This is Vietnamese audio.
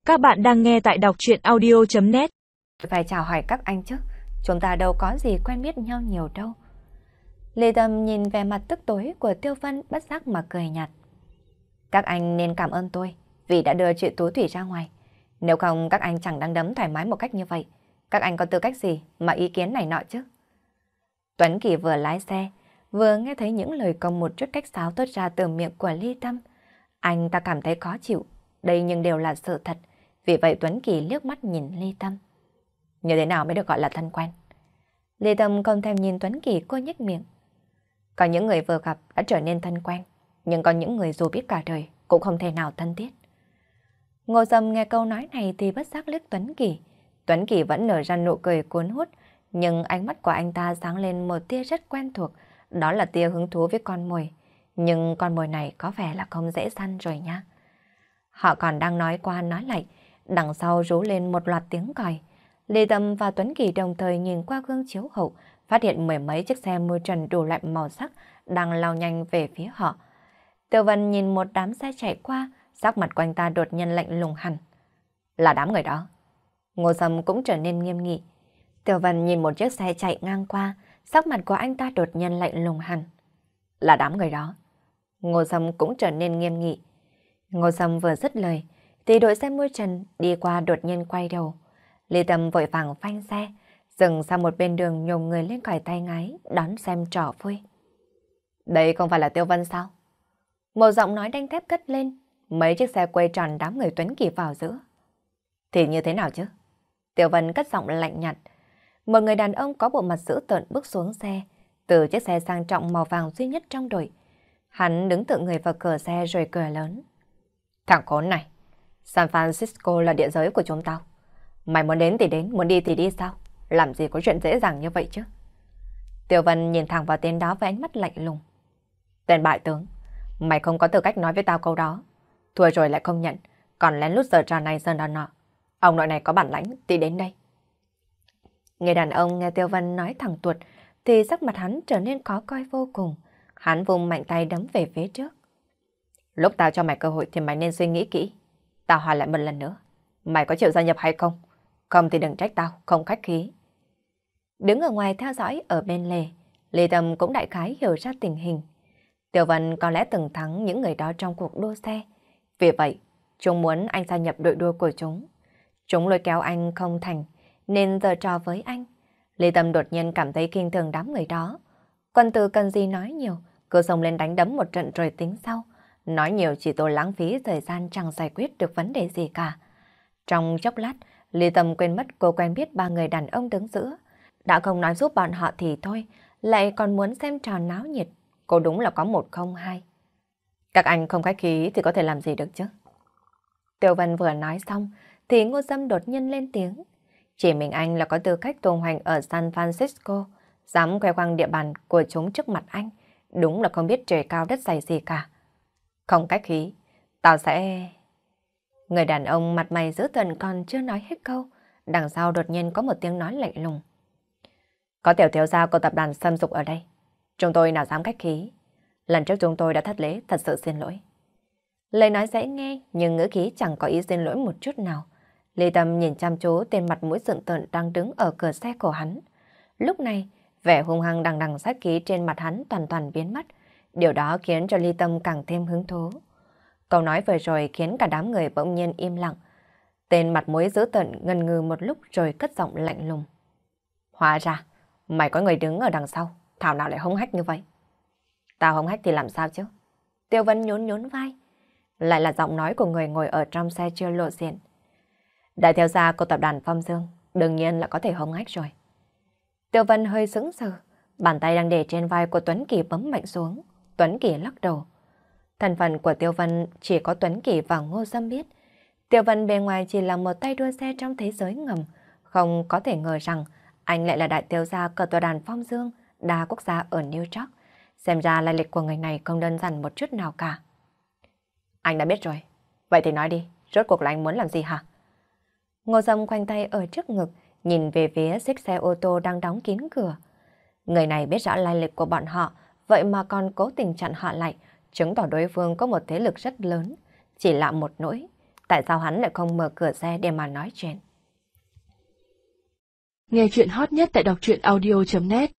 Các bạn đang nghe tại đọc truyện audio.net. Phải chào hỏi các anh chứ, chúng ta đâu có gì quen biết nhau nhiều đâu. Lê Tâm nhìn vẻ mặt tức tối của Tiêu Vân bất giác mà cười nhạt. Các anh nên cảm ơn tôi vì đã đưa chị Tú Thủy ra ngoài. Nếu không các anh chẳng đang đấm thoải mái một cách như vậy. Các anh có tư cách gì mà ý kiến này nọ chứ? Tuấn Kỳ vừa lái xe, vừa nghe thấy những lời công một chút cách sáo tốt ra từ miệng của Lê Tâm. Anh ta cảm thấy khó chịu, đây nhưng đều là sự thật. Vì vậy Tuấn Kỳ liếc mắt nhìn Lê Tâm. Như thế nào mới được gọi là thân quen? Lê Tâm không thèm nhìn Tuấn Kỳ, cô nhếch miệng. Có những người vừa gặp đã trở nên thân quen, nhưng có những người dù biết cả đời cũng không thể nào thân thiết. Ngô Dâm nghe câu nói này thì bất giác liếc Tuấn Kỳ. Tuấn Kỳ vẫn nở ra nụ cười cuốn hút, nhưng ánh mắt của anh ta sáng lên một tia rất quen thuộc, đó là tia hứng thú với con mồi. Nhưng con mồi này có vẻ là không dễ săn rồi nha. Họ còn đang nói qua nói lại, đằng sau rú lên một loạt tiếng còi. Lê Tâm và Tuấn Kỳ đồng thời nhìn qua gương chiếu hậu, phát hiện mười mấy chiếc xe mui trần đủ loại màu sắc đang lao nhanh về phía họ. Tiêu Vân nhìn một đám xe chạy qua, sắc mặt của anh ta đột nhiên lạnh lùng hẳn. Là đám người đó. Ngô Sâm cũng trở nên nghiêm nghị. Tiêu Vân nhìn một chiếc xe chạy ngang qua, sắc mặt của anh ta đột nhiên lạnh lùng hẳn. Là đám người đó. Ngô Sâm cũng trở nên nghiêm nghị. Ngô Sâm vừa dứt lời, thì đội xe mui trần đi qua đột nhiên quay đầu. Lê Tâm vội vàng phanh xe, dừng sang một bên đường nhổm người lên còi tay ngái, đón xem trò vui. Đây không phải là Tiêu Vân sao? Một giọng nói đanh thép cất lên, mấy chiếc xe quay tròn đám người Tuấn Kỳ vào giữa. Thì như thế nào chứ? Tiêu Vân cất giọng lạnh nhạt. Một người đàn ông có bộ mặt dữ tợn bước xuống xe, từ chiếc xe sang trọng màu vàng duy nhất trong đội. Hắn đứng tựa người vào cửa xe rồi cười lớn. Thằng khốn này, San Francisco là địa giới của chúng tao. Mày muốn đến thì đến, muốn đi thì đi sao? Làm gì có chuyện dễ dàng như vậy chứ? Tiêu Vân nhìn thẳng vào tên đó với ánh mắt lạnh lùng. Tên bại tướng, mày không có tư cách nói với tao câu đó. Thua rồi lại không nhận, còn lén lút giở trò này giờ nọ. Ông nội này có bản lãnh thì đến đây. Người đàn ông nghe Tiêu Vân nói thẳng tuột thì sắc mặt hắn trở nên khó coi vô cùng. Hắn vùng mạnh tay đấm về phía trước. Lúc tao cho mày cơ hội thì mày nên suy nghĩ kỹ. Tao hỏi lại một lần nữa. Mày có chịu gia nhập hay không? Không thì đừng trách tao, không khách khí. Đứng ở ngoài theo dõi ở bên lề, Lê Tâm cũng đại khái hiểu ra tình hình. Tiêu Vân có lẽ từng thắng những người đó trong cuộc đua xe. Vì vậy, chúng muốn anh gia nhập đội đua của chúng. Chúng lôi kéo anh không thành, nên giở trò với anh. Lê Tâm đột nhiên cảm thấy kinh thường đám người đó. Quân Tử cần gì nói nhiều, cứ xông lên đánh đấm một trận rồi tính sau. Nói nhiều chỉ tôi lãng phí thời gian chẳng giải quyết được vấn đề gì cả. Trong chốc lát, Lý Tâm quên mất cô quen biết ba người đàn ông đứng giữa. Đã không nói giúp bọn họ thì thôi, lại còn muốn xem trò náo nhiệt. Cô đúng là có một không hai. Các anh không khách khí thì có thể làm gì được chứ? Tiêu Vân vừa nói xong, thì Ngô Dâm đột nhiên lên tiếng. Chỉ mình anh là có tư cách tung hoành ở San Francisco, dám khoe khoang địa bàn của chúng trước mặt anh. Đúng là không biết trời cao đất dày gì cả. Không khách khí, tao sẽ... Người đàn ông mặt mày dữ tợn còn chưa nói hết câu, đằng sau đột nhiên có một tiếng nói lạnh lùng. Có tiểu thiếu gia của tập đoàn Sâm Dục ở đây. Chúng tôi nào dám khách khí. Lần trước chúng tôi đã thất lễ, thật sự xin lỗi. Lời nói dễ nghe, nhưng ngữ khí chẳng có ý xin lỗi một chút nào. Lê Tâm nhìn chăm chú tên mặt mũi dựng tợn đang đứng ở cửa xe của hắn. Lúc này, vẻ hung hăng đằng đằng sát khí trên mặt hắn toàn toàn biến mất. Điều đó khiến cho Lê Tâm càng thêm hứng thú. Câu nói vừa rồi khiến cả đám người bỗng nhiên im lặng. Tên mặt mũi dữ tợn ngần ngừ một lúc rồi cất giọng lạnh lùng. Hóa ra, mày có người đứng ở đằng sau, thảo nào lại hống hách như vậy? Tao hống hách thì làm sao chứ? Tiêu Vân nhún nhún vai. Lại là giọng nói của người ngồi ở trong xe chưa lộ diện. Đại thiếu gia của tập đoàn Phong Dương, đương nhiên là có thể hống hách rồi. Tiêu Vân hơi sững sờ, bàn tay đang để trên vai của Tuấn Kỳ bấm mạnh xuống. Tuấn Kỳ lắc đầu. Thân phận của Tiêu Vân chỉ có Tuấn Kỳ và Ngô Dâm biết. Tiêu Vân bề ngoài chỉ là một tay đua xe trong thế giới ngầm, không có thể ngờ rằng anh lại là đại thiếu gia của tập đoàn Phong Dương, đa quốc gia ở New York. Xem ra lai lịch của người này không đơn giản một chút nào cả. Anh đã biết rồi. Vậy thì nói đi, rốt cuộc là anh muốn làm gì hả? Ngô Dâm khoanh tay ở trước ngực, nhìn về phía chiếc xe ô tô đang đóng kín cửa. Người này biết rõ lai lịch của bọn họ, vậy mà còn cố tình chặn họ lại, chứng tỏ đối phương có một thế lực rất lớn. Chỉ lạ một nỗi, tại sao hắn lại không mở cửa xe để mà nói chuyện. Nghe chuyện hot nhất tại đọc truyện audio.net